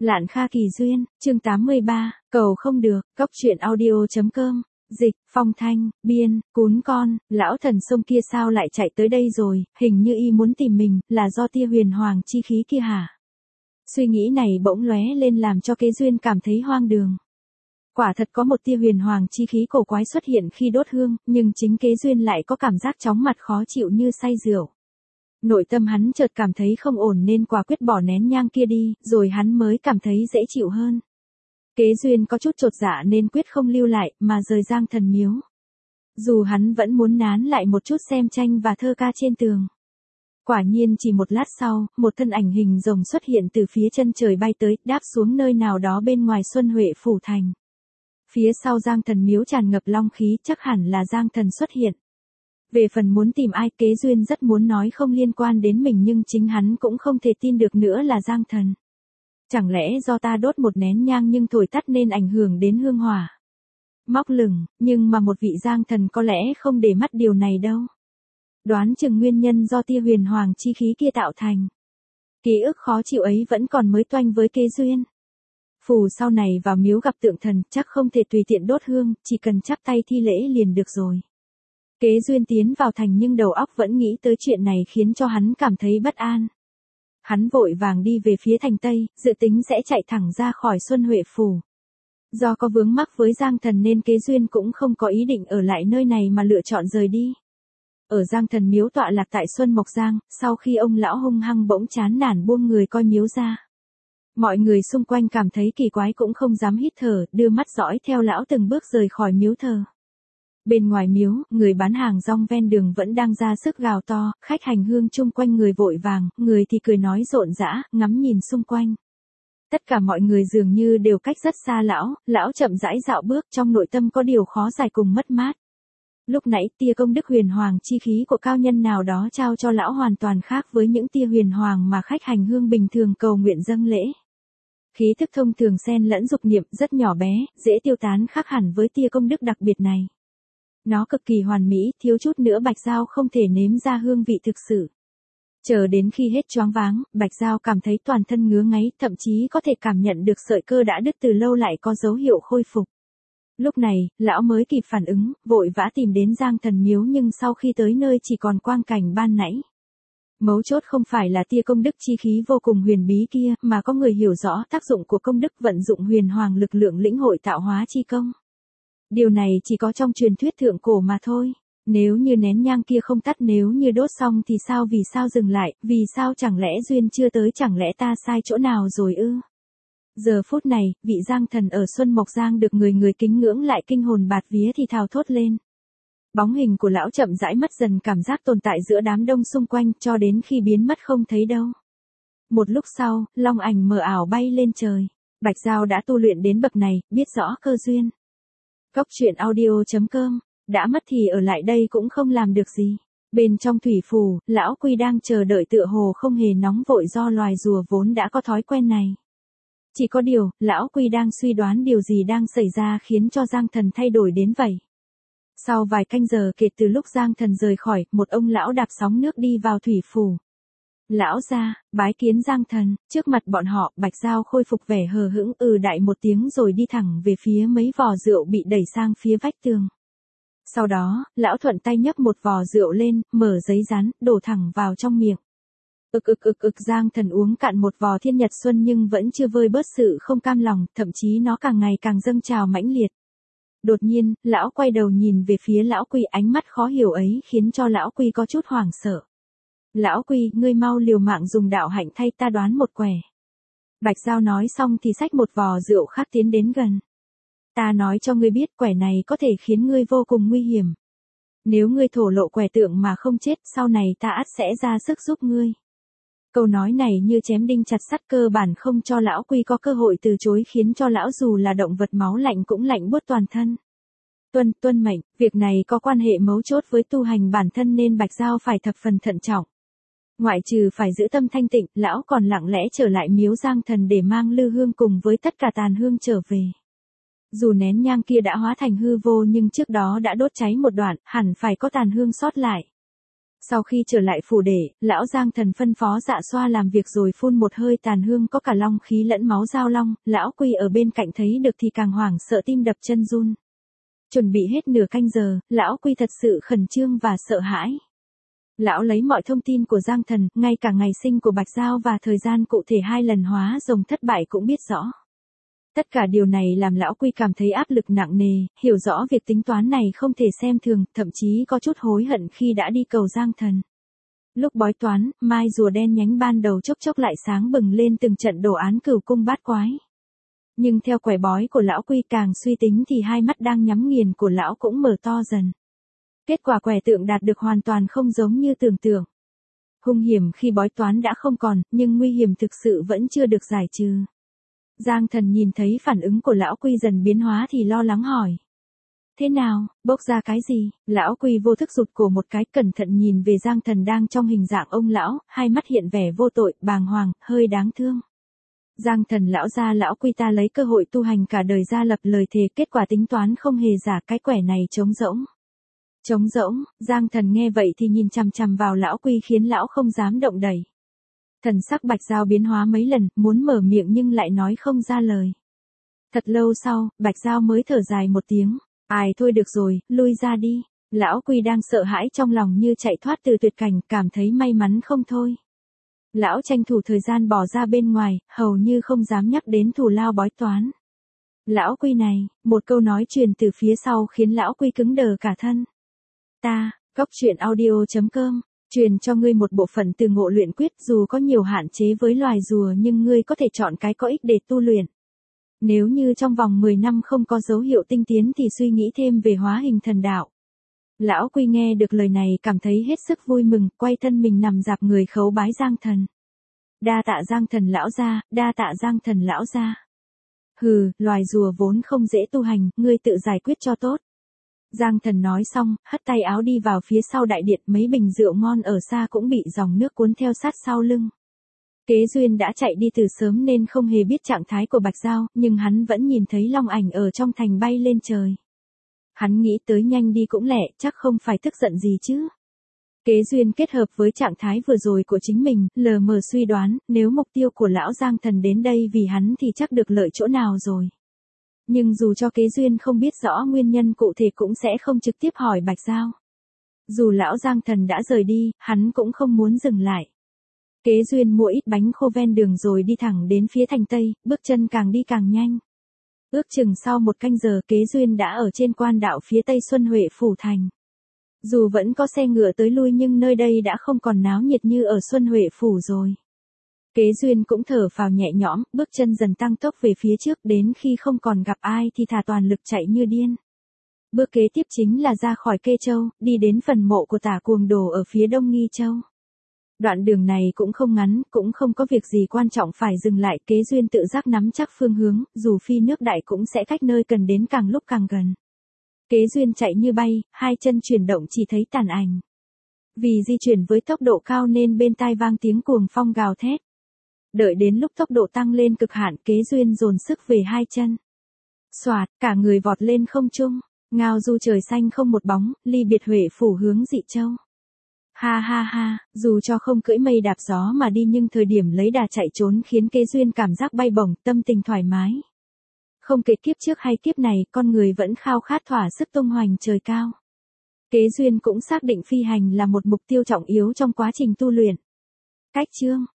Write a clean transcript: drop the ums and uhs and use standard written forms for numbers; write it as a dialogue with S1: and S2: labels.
S1: Lạn Kha Kỳ Duyên, chương 83, cầu không được, cóc truyện audio.com, dịch, phong thanh, biên, cún con, lão thần sông kia sao lại chạy tới đây rồi, hình như y muốn tìm mình, là do tia huyền hoàng chi khí kia hả? Suy nghĩ này bỗng lóe lên làm cho Kế Duyên cảm thấy hoang đường. Quả thật có một tia huyền hoàng chi khí cổ quái xuất hiện khi đốt hương, nhưng chính Kế Duyên lại có cảm giác chóng mặt khó chịu như say rượu. Nội tâm hắn chợt cảm thấy không ổn nên quả quyết bỏ nén nhang kia đi, rồi hắn mới cảm thấy dễ chịu hơn. Kế Duyên có chút chột dạ nên quyết không lưu lại, mà rời Giang Thần Miếu. Dù hắn vẫn muốn nán lại một chút xem tranh và thơ ca trên tường. Quả nhiên chỉ một lát sau, một thân ảnh hình rồng xuất hiện từ phía chân trời bay tới, đáp xuống nơi nào đó bên ngoài Xuân Huệ Phủ Thành. Phía sau Giang Thần Miếu tràn ngập long khí, chắc hẳn là Giang Thần xuất hiện. Về phần muốn tìm ai, Kế Duyên rất muốn nói không liên quan đến mình nhưng chính hắn cũng không thể tin được nữa là Giang Thần. Chẳng lẽ do ta đốt một nén nhang nhưng thổi tắt nên ảnh hưởng đến hương hỏa? Móc lửng, nhưng mà một vị Giang Thần có lẽ không để mắt điều này đâu. Đoán chừng nguyên nhân do tia huyền hoàng chi khí kia tạo thành. Ký ức khó chịu ấy vẫn còn mới toanh với Kế Duyên. Phù sau này vào miếu gặp tượng thần chắc không thể tùy tiện đốt hương, chỉ cần chắp tay thi lễ liền được rồi. Kế Duyên tiến vào thành nhưng đầu óc vẫn nghĩ tới chuyện này khiến cho hắn cảm thấy bất an. Hắn vội vàng đi về phía thành Tây, dự tính sẽ chạy thẳng ra khỏi Xuân Huệ Phủ. Do có vướng mắc với Giang Thần nên Kế Duyên cũng không có ý định ở lại nơi này mà lựa chọn rời đi. Ở Giang Thần Miếu tọa lạc tại Xuân Mộc Giang, sau khi ông lão hung hăng bỗng chán nản buông người coi miếu ra. Mọi người xung quanh cảm thấy kỳ quái cũng không dám hít thở, đưa mắt dõi theo lão từng bước rời khỏi miếu thờ. Bên ngoài miếu, người bán hàng rong ven đường vẫn đang ra sức gào to, khách hành hương chung quanh người vội vàng, người thì cười nói rộn rã, ngắm nhìn xung quanh. Tất cả mọi người dường như đều cách rất xa lão chậm rãi dạo bước trong nội tâm có điều khó giải cùng mất mát. Lúc nãy tia công đức huyền hoàng chi khí của cao nhân nào đó trao cho lão hoàn toàn khác với những tia huyền hoàng mà khách hành hương bình thường cầu nguyện dâng lễ. Khí thức thông thường xen lẫn dục niệm rất nhỏ bé, dễ tiêu tán khác hẳn với tia công đức đặc biệt này. Nó cực kỳ hoàn mỹ, thiếu chút nữa Bạch Giao không thể nếm ra hương vị thực sự. Chờ đến khi hết choáng váng, Bạch Giao cảm thấy toàn thân ngứa ngáy, thậm chí có thể cảm nhận được sợi cơ đã đứt từ lâu lại có dấu hiệu khôi phục. Lúc này, lão mới kịp phản ứng, vội vã tìm đến Giang Thần Miếu nhưng sau khi tới nơi chỉ còn quang cảnh ban nãy. Mấu chốt không phải là tia công đức chi khí vô cùng huyền bí kia, mà có người hiểu rõ tác dụng của công đức vận dụng huyền hoàng lực lượng lĩnh hội tạo hóa chi công. Điều này chỉ có trong truyền thuyết thượng cổ mà thôi. Nếu như nén nhang kia không tắt, nếu như đốt xong thì sao, vì sao dừng lại, vì sao chẳng lẽ duyên chưa tới, chẳng lẽ ta sai chỗ nào rồi ư? Giờ phút này, vị Giang Thần ở Xuân Mộc Giang được người kính ngưỡng lại kinh hồn bạt vía thì thào thốt lên. Bóng hình của lão chậm rãi mất dần cảm giác tồn tại giữa đám đông xung quanh cho đến khi biến mất không thấy đâu. Một lúc sau, long ảnh mờ ảo bay lên trời. Bạch Giao đã tu luyện đến bậc này, biết rõ cơ duyên. Cóc truyện audio.com, đã mất thì ở lại đây cũng không làm được gì. Bên trong thủy phù, lão Quy đang chờ đợi tựa hồ không hề nóng vội do loài rùa vốn đã có thói quen này. Chỉ có điều, lão Quy đang suy đoán điều gì đang xảy ra khiến cho Giang Thần thay đổi đến vậy. Sau vài canh giờ kể từ lúc Giang Thần rời khỏi, một ông lão đạp sóng nước đi vào thủy phù. Lão gia, bái kiến Giang Thần, trước mặt bọn họ, Bạch Giao khôi phục vẻ hờ hững đại một tiếng rồi đi thẳng về phía mấy vò rượu bị đẩy sang phía vách tường. Sau đó, lão thuận tay nhấc một vò rượu lên, mở giấy rán, đổ thẳng vào trong miệng. Giang Thần uống cạn một vò Thiên Nhật Xuân nhưng vẫn chưa vơi bớt sự không cam lòng, thậm chí nó càng ngày càng dâng trào mãnh liệt. Đột nhiên, lão quay đầu nhìn về phía lão Quy, ánh mắt khó hiểu ấy khiến cho lão Quy có chút hoảng sợ. Lão Quy, ngươi mau liều mạng dùng đạo hạnh thay ta đoán một quẻ. Bạch Giao nói xong thì xách một vò rượu khác tiến đến gần. Ta nói cho ngươi biết quẻ này có thể khiến ngươi vô cùng nguy hiểm. Nếu ngươi thổ lộ quẻ tượng mà không chết, sau này ta ắt sẽ ra sức giúp ngươi. Câu nói này như chém đinh chặt sắt, cơ bản không cho lão Quy có cơ hội từ chối, khiến cho lão dù là động vật máu lạnh cũng lạnh buốt toàn thân. Tuân mệnh, việc này có quan hệ mấu chốt với tu hành bản thân nên Bạch Giao phải thập phần thận trọng. Ngoại trừ phải giữ tâm thanh tịnh, lão còn lặng lẽ trở lại miếu Giang Thần để mang lư hương cùng với tất cả tàn hương trở về. Dù nén nhang kia đã hóa thành hư vô nhưng trước đó đã đốt cháy một đoạn, hẳn phải có tàn hương sót lại. Sau khi trở lại phủ để, lão Giang Thần phân phó Dạ Xoa làm việc rồi phun một hơi tàn hương có cả long khí lẫn máu dao long, lão Quy ở bên cạnh thấy được thì càng hoảng sợ tim đập chân run. Chuẩn bị hết nửa canh giờ, lão Quy thật sự khẩn trương và sợ hãi. Lão lấy mọi thông tin của Giang Thần, ngay cả ngày sinh của Bạch Giao và thời gian cụ thể 2 lần hóa rồng thất bại cũng biết rõ. Tất cả điều này làm lão Quy cảm thấy áp lực nặng nề, hiểu rõ việc tính toán này không thể xem thường, thậm chí có chút hối hận khi đã đi cầu Giang Thần. Lúc bói toán, mai rùa đen nhánh ban đầu chốc chốc lại sáng bừng lên từng trận đồ án cửu cung bát quái. Nhưng theo quẻ bói của lão Quy càng suy tính thì hai mắt đang nhắm nghiền của lão cũng mở to dần. Kết quả quẻ tượng đạt được hoàn toàn không giống như tưởng tượng. Hung hiểm khi bói toán đã không còn, nhưng nguy hiểm thực sự vẫn chưa được giải trừ. Giang Thần nhìn thấy phản ứng của lão Quy dần biến hóa thì lo lắng hỏi. Thế nào, bốc ra cái gì? Lão Quy vô thức rụt cổ một cái, cẩn thận nhìn về Giang Thần đang trong hình dạng ông lão, hai mắt hiện vẻ vô tội, bàng hoàng, hơi đáng thương. Giang Thần lão gia, lão Quy ta lấy cơ hội tu hành cả đời ra lập lời thề, kết quả tính toán không hề giả, cái quẻ này trống rỗng. Trống rỗng, Giang Thần nghe vậy thì nhìn chằm chằm vào lão Quy khiến lão không dám động đậy. Thần sắc Bạch Giao biến hóa mấy lần, muốn mở miệng nhưng lại nói không ra lời. Thật lâu sau, Bạch Giao mới thở dài một tiếng. Ai thôi được rồi, lui ra đi. Lão Quy đang sợ hãi trong lòng như chạy thoát từ tuyệt cảnh, cảm thấy may mắn không thôi. Lão tranh thủ thời gian bỏ ra bên ngoài, hầu như không dám nhắc đến thù lao bói toán. Lão Quy này, một câu nói truyền từ phía sau khiến lão Quy cứng đờ cả thân. Ta, goctruyện.audio.com, truyền cho ngươi một bộ phận từ ngộ luyện quyết, dù có nhiều hạn chế với loài rùa nhưng ngươi có thể chọn cái có ích để tu luyện. Nếu như trong vòng 10 năm không có dấu hiệu tinh tiến thì suy nghĩ thêm về hóa hình thần đạo. Lão Quy nghe được lời này cảm thấy hết sức vui mừng, quay thân mình nằm dạp người khấu bái Giang Thần. Đa tạ Giang Thần lão gia, đa tạ Giang Thần lão gia. Hừ, loài rùa vốn không dễ tu hành, ngươi tự giải quyết cho tốt. Giang Thần nói xong, hất tay áo đi vào phía sau đại điện, mấy bình rượu ngon ở xa cũng bị dòng nước cuốn theo sát sau lưng. Kế Duyên đã chạy đi từ sớm nên không hề biết trạng thái của Bạch Giao, nhưng hắn vẫn nhìn thấy long ảnh ở trong thành bay lên trời. Hắn nghĩ tới nhanh đi cũng lẹ, chắc không phải tức giận gì chứ. Kế Duyên kết hợp với trạng thái vừa rồi của chính mình, lờ mờ suy đoán, nếu mục tiêu của lão Giang Thần đến đây vì hắn thì chắc được lợi chỗ nào rồi. Nhưng dù cho Kế Duyên không biết rõ nguyên nhân cụ thể cũng sẽ không trực tiếp hỏi Bạch Giao. Dù lão Giang Thần đã rời đi, hắn cũng không muốn dừng lại. Kế Duyên mua ít bánh khô ven đường rồi đi thẳng đến phía thành Tây, bước chân càng đi càng nhanh. Ước chừng sau 1 canh giờ Kế Duyên đã ở trên quan đạo phía Tây Xuân Huệ Phủ Thành. Dù vẫn có xe ngựa tới lui nhưng nơi đây đã không còn náo nhiệt như ở Xuân Huệ Phủ rồi. Kế Duyên cũng thở phào nhẹ nhõm, bước chân dần tăng tốc về phía trước, đến khi không còn gặp ai thì thả toàn lực chạy như điên. Bước kế tiếp chính là ra khỏi Kê Châu, đi đến phần mộ của Tả Cuồng Đồ ở phía đông Nghi Châu. Đoạn đường này cũng không ngắn, cũng không có việc gì quan trọng phải dừng lại, Kế Duyên tự giác nắm chắc phương hướng, dù phi nước đại cũng sẽ cách nơi cần đến càng lúc càng gần. Kế Duyên chạy như bay, hai chân chuyển động chỉ thấy tàn ảnh. Vì di chuyển với tốc độ cao nên bên tai vang tiếng cuồng phong gào thét. Đợi đến lúc tốc độ tăng lên cực hạn, Kế Duyên dồn sức về hai chân. Xoạt, cả người vọt lên không trung, ngao du trời xanh không một bóng, ly biệt Huệ Phủ hướng Dị Châu. Ha ha ha, dù cho không cưỡi mây đạp gió mà đi nhưng thời điểm lấy đà chạy trốn khiến Kế Duyên cảm giác bay bổng, tâm tình thoải mái. Không kể kiếp trước hay kiếp này, con người vẫn khao khát thỏa sức tung hoành trời cao. Kế Duyên cũng xác định phi hành là một mục tiêu trọng yếu trong quá trình tu luyện. Cách chương